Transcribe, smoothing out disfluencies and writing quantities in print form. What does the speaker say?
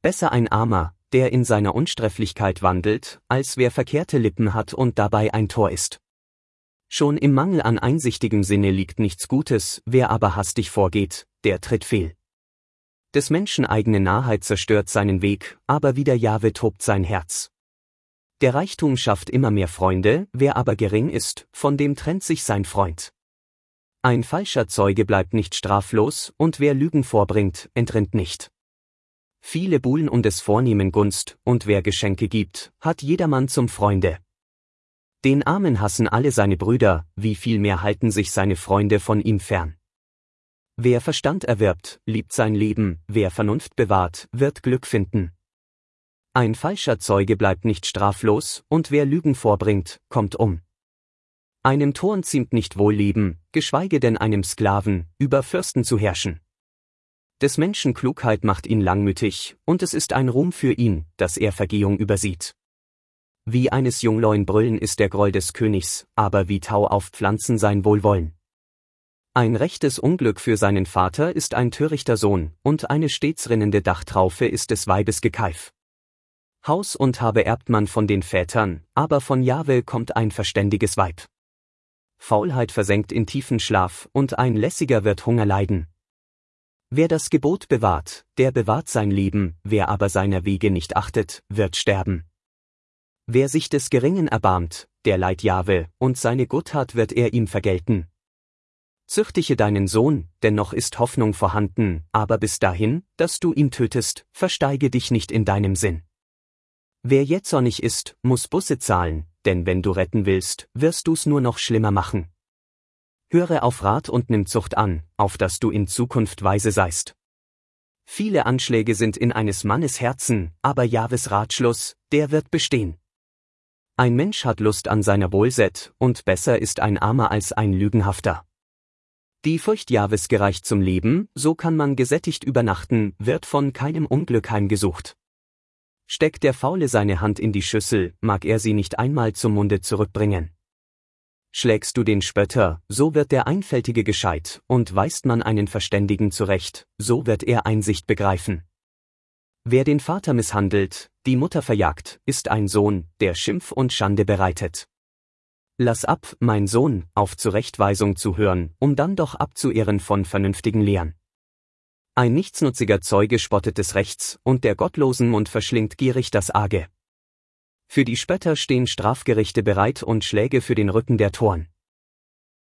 Besser ein Armer, der in seiner Unsträflichkeit wandelt, als wer verkehrte Lippen hat und dabei ein Tor ist. Schon im Mangel an einsichtigem Sinne liegt nichts Gutes, wer aber hastig vorgeht, der tritt fehl. Des Menschen eigene Narrheit zerstört seinen Weg, aber wider Jahwe tobt sein Herz. Der Reichtum schafft immer mehr Freunde, wer aber gering ist, von dem trennt sich sein Freund. Ein falscher Zeuge bleibt nicht straflos, und wer Lügen vorbringt, entrinnt nicht. Viele buhlen um des Vornehmen Gunst, und wer Geschenke gibt, hat jedermann zum Freunde. Den Armen hassen alle seine Brüder, wie viel mehr halten sich seine Freunde von ihm fern. Wer Verstand erwirbt, liebt sein Leben, wer Vernunft bewahrt, wird Glück finden. Ein falscher Zeuge bleibt nicht straflos, und wer Lügen vorbringt, kommt um. Einem Toren ziemt nicht wohl Leben, geschweige denn einem Sklaven, über Fürsten zu herrschen. Des Menschen Klugheit macht ihn langmütig, und es ist ein Ruhm für ihn, dass er Vergehung übersieht. Wie eines Jungleun brüllen ist der Groll des Königs, aber wie Tau auf Pflanzen sein Wohlwollen. Ein rechtes Unglück für seinen Vater ist ein törichter Sohn, und eine stets rinnende Dachtraufe ist des Weibes Gekeif. Haus und Habe erbt man von den Vätern, aber von Jahwe kommt ein verständiges Weib. Faulheit versenkt in tiefen Schlaf, und ein Lässiger wird Hunger leiden. Wer das Gebot bewahrt, der bewahrt sein Leben, wer aber seiner Wege nicht achtet, wird sterben. Wer sich des Geringen erbarmt, der leiht Jahwe, und seine Guttat wird er ihm vergelten. Züchtige deinen Sohn, denn noch ist Hoffnung vorhanden, aber bis dahin, dass du ihn tötest, versteige dich nicht in deinem Sinn. Wer jähzornig ist, muss Buße zahlen, denn wenn du retten willst, wirst du's nur noch schlimmer machen. Höre auf Rat und nimm Zucht an, auf dass du in Zukunft weise seist. Viele Anschläge sind in eines Mannes Herzen, aber Jahwes Ratschluss, der wird bestehen. Ein Mensch hat Lust an seiner Wohlsät, und besser ist ein Armer als ein Lügenhafter. Die Furcht Jahwes gereicht zum Leben, so kann man gesättigt übernachten, wird von keinem Unglück heimgesucht. Steckt der Faule seine Hand in die Schüssel, mag er sie nicht einmal zum Munde zurückbringen. Schlägst du den Spötter, so wird der Einfältige gescheit, und weist man einen Verständigen zurecht, so wird er Einsicht begreifen. Wer den Vater misshandelt, die Mutter verjagt, ist ein Sohn, der Schimpf und Schande bereitet. Lass ab, mein Sohn, auf Zurechtweisung zu hören, um dann doch abzuehren von vernünftigen Lehren. Ein nichtsnutziger Zeuge spottet des Rechts, und der gottlosen Mund verschlingt gierig das Arge. Für die Spötter stehen Strafgerichte bereit und Schläge für den Rücken der Toren.